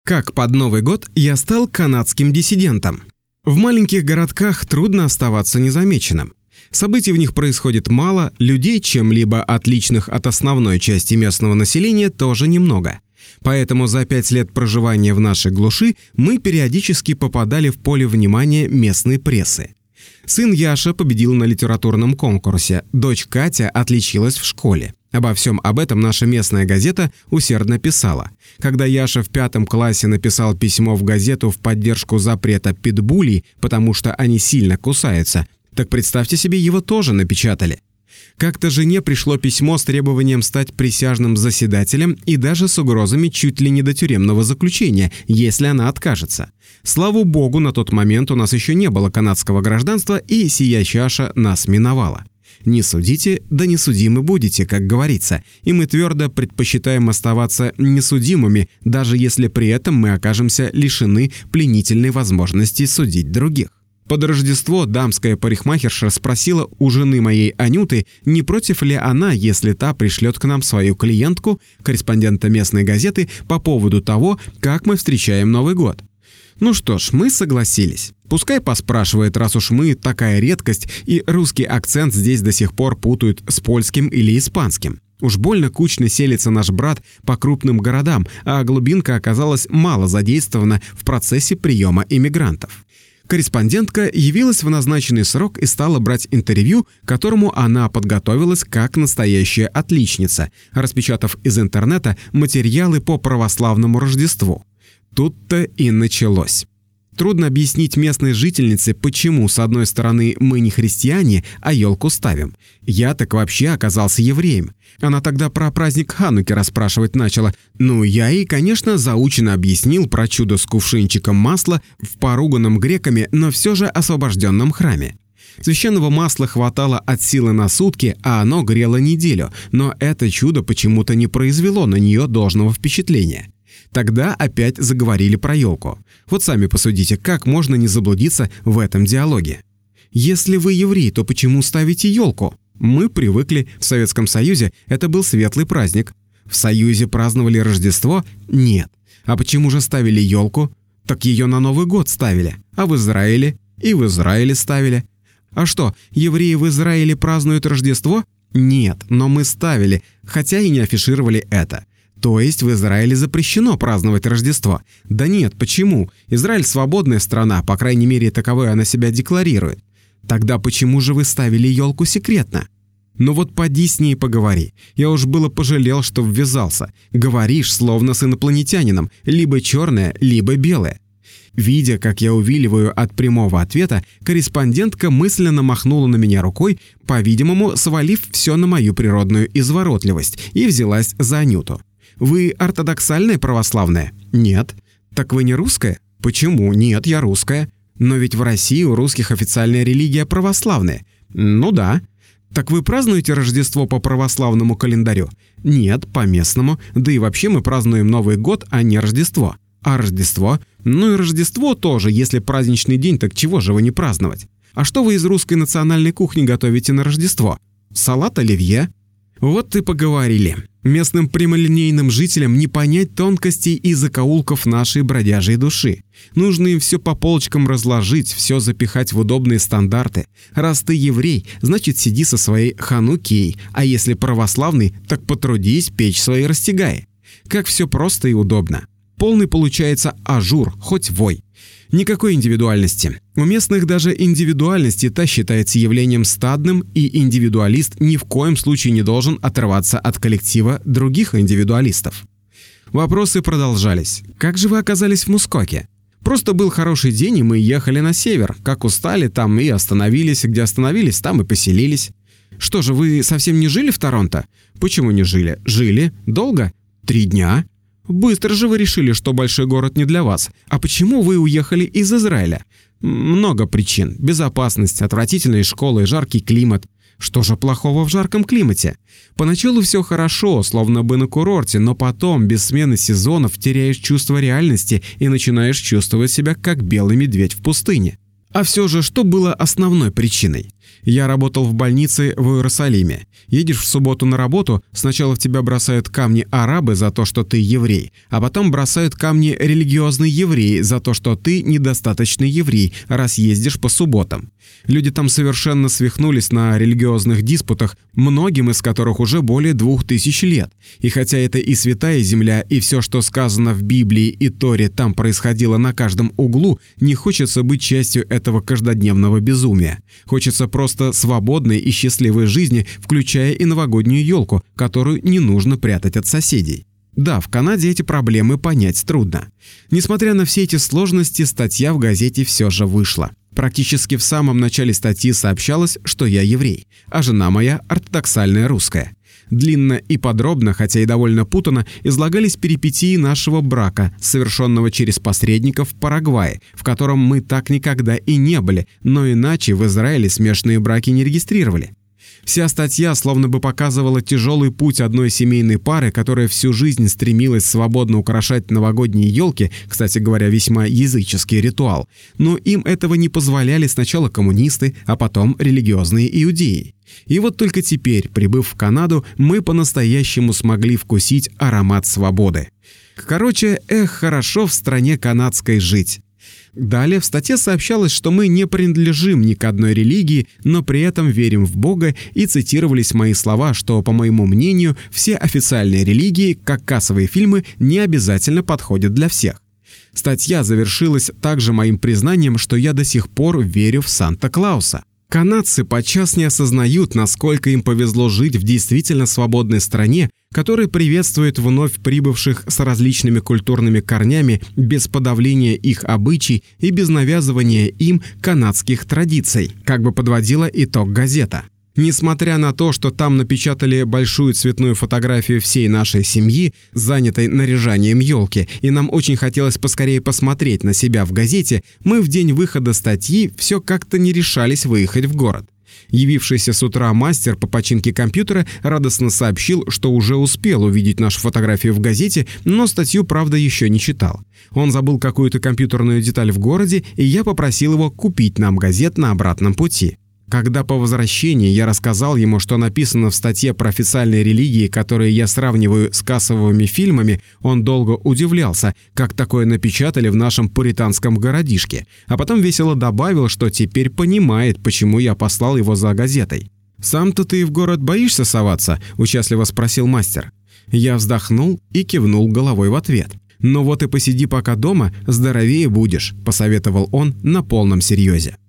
Как под Новый год я стал канадским диссидентом. В маленьких городках трудно оставаться незамеченным. Событий в них происходит мало, людей, чем-либо отличных от основной части местного населения, тоже немного. Поэтому за 5 лет проживания в нашей глуши мы периодически попадали в поле внимания местной прессы. Сын Яша победил на литературном конкурсе, дочь Катя отличилась в школе. Обо всем об этом наша местная газета усердно писала. Когда Яша в 5 классе написал письмо в газету в поддержку запрета питбулей, потому что они сильно кусаются, так представьте себе, его тоже напечатали. Как-то жене пришло письмо с требованием стать присяжным заседателем и даже с угрозами чуть ли не до тюремного заключения, если она откажется. Слава богу, на тот момент у нас еще не было канадского гражданства, и сия чаша нас миновала. Не судите, да не судимы будете, как говорится, и мы твердо предпочитаем оставаться несудимыми, даже если при этом мы окажемся лишены пленительной возможности судить других. Под Рождество дамская парикмахерша спросила у жены моей Анюты, не против ли она, если та пришлет к нам свою клиентку, корреспондента местной газеты, по поводу того, как мы встречаем Новый год. Ну что ж, мы согласились. Пускай поспрашивает, раз уж мы такая редкость, и русский акцент здесь до сих пор путают с польским или испанским. Уж больно кучно селится наш брат по крупным городам, а глубинка оказалась мало задействована в процессе приема иммигрантов. Корреспондентка явилась в назначенный срок и стала брать интервью, к которому она подготовилась как настоящая отличница, распечатав из интернета материалы по православному Рождеству. Тут-то и началось. Трудно объяснить местной жительнице, почему, с одной стороны, мы не христиане, а елку ставим. Я так вообще оказался евреем. Она тогда про праздник Хануки расспрашивать начала. Ну, я ей, конечно, заучено объяснил про чудо с кувшинчиком масла в поруганном греками, но все же освобожденном храме. Священного масла хватало от силы на сутки, а оно грело неделю, но это чудо почему-то не произвело на нее должного впечатления. Тогда опять заговорили про елку. Вот сами посудите, как можно не заблудиться в этом диалоге. Если вы еврей, то почему ставите елку? Мы привыкли, в Советском Союзе это был светлый праздник. В Союзе праздновали Рождество? Нет. А почему же ставили елку? Так ее на Новый год ставили. А в Израиле? И в Израиле ставили. А что, евреи в Израиле празднуют Рождество? Нет, но мы ставили, хотя и не афишировали это. То есть в Израиле запрещено праздновать Рождество? Да нет, почему? Израиль свободная страна, по крайней мере, таковой она себя декларирует. Тогда почему же вы ставили елку секретно? Ну вот поди с ней поговори. Я уж было пожалел, что ввязался. Говоришь, словно с инопланетянином, либо черное, либо белое. Видя, как я увиливаю от прямого ответа, корреспондентка мысленно махнула на меня рукой, по-видимому, свалив все на мою природную изворотливость, и взялась за Анюту. «Вы ортодоксальная православная?» «Нет». «Так вы не русская?» «Почему? Нет, я русская». «Но ведь в России у русских официальная религия православная». «Ну да». «Так вы празднуете Рождество по православному календарю?» «Нет, по местному. Да и вообще мы празднуем Новый год, а не Рождество». «А Рождество?» «Ну и Рождество тоже, если праздничный день, так чего же вы не праздновать?» «А что вы из русской национальной кухни готовите на Рождество?» «Салат оливье». Вот и поговорили. Местным прямолинейным жителям не понять тонкостей и закоулков нашей бродяжей души. Нужно им все по полочкам разложить, все запихать в удобные стандарты. Раз ты еврей, значит сиди со своей ханукией, а если православный, так потрудись печь свои растягаи. Как все просто и удобно. Полный получается ажур, хоть вой. Никакой индивидуальности. У местных даже индивидуальность-то считается явлением стадным, и индивидуалист ни в коем случае не должен отрываться от коллектива других индивидуалистов. Вопросы продолжались. Как же вы оказались в Мускоке? Просто был хороший день, и мы ехали на север. Как устали, там и остановились. Где остановились, там и поселились. Что же, вы совсем не жили в Торонто? Почему не жили? Жили. Долго? 3 дня. Быстро же вы решили, что большой город не для вас. А почему вы уехали из Израиля? Много причин. Безопасность, отвратительные школы, жаркий климат. Что же плохого в жарком климате? Поначалу все хорошо, словно бы на курорте, но потом, без смены сезонов, теряешь чувство реальности и начинаешь чувствовать себя как белый медведь в пустыне. А все же, что было основной причиной? Я работал в больнице в Иерусалиме. Едешь в субботу на работу, сначала в тебя бросают камни арабы за то, что ты еврей, а потом бросают камни религиозные евреи за то, что ты недостаточный еврей, раз ездишь по субботам. Люди там совершенно свихнулись на религиозных диспутах, многим из которых уже более 2000 лет. И хотя это и святая земля, и все, что сказано в Библии и Торе, там происходило на каждом углу, не хочется быть частью этого каждодневного безумия. Хочется просто свободной и счастливой жизни, включая и новогоднюю елку, которую не нужно прятать от соседей. Да, в Канаде эти проблемы понять трудно. Несмотря на все эти сложности, статья в газете все же вышла. Практически в самом начале статьи сообщалось, что я еврей, а жена моя ортодоксальная русская. Длинно и подробно, хотя и довольно путанно, излагались перипетии нашего брака, совершенного через посредников в Парагвае, в котором мы так никогда и не были, но иначе в Израиле смешанные браки не регистрировали. Вся статья словно бы показывала тяжелый путь одной семейной пары, которая всю жизнь стремилась свободно украшать новогодние елки, кстати говоря, весьма языческий ритуал, но им этого не позволяли сначала коммунисты, а потом религиозные иудеи. И вот только теперь, прибыв в Канаду, мы по-настоящему смогли вкусить аромат свободы. Короче, хорошо в стране канадской жить. Далее в статье сообщалось, что мы не принадлежим ни к одной религии, но при этом верим в Бога, и цитировались мои слова, что, по моему мнению, все официальные религии, как кассовые фильмы, не обязательно подходят для всех. Статья завершилась также моим признанием, что я до сих пор верю в Санта-Клауса. Канадцы подчас не осознают, насколько им повезло жить в действительно свободной стране, которая приветствует вновь прибывших с различными культурными корнями без подавления их обычай и без навязывания им канадских традиций, как бы подводила итог газета. Несмотря на то, что там напечатали большую цветную фотографию всей нашей семьи, занятой наряжанием елки, и нам очень хотелось поскорее посмотреть на себя в газете, мы в день выхода статьи все как-то не решались выехать в город. Явившийся с утра мастер по починке компьютера радостно сообщил, что уже успел увидеть нашу фотографию в газете, но статью, правда, еще не читал. Он забыл какую-то компьютерную деталь в городе, и я попросил его купить нам газет на обратном пути. Когда по возвращении я рассказал ему, что написано в статье про официальные религии, которые я сравниваю с кассовыми фильмами, он долго удивлялся, как такое напечатали в нашем пуританском городишке, а потом весело добавил, что теперь понимает, почему я послал его за газетой. «Сам-то ты в город боишься соваться?» – участливо спросил мастер. Я вздохнул и кивнул головой в ответ. «Ну вот и посиди пока дома, здоровее будешь», – посоветовал он на полном серьезе.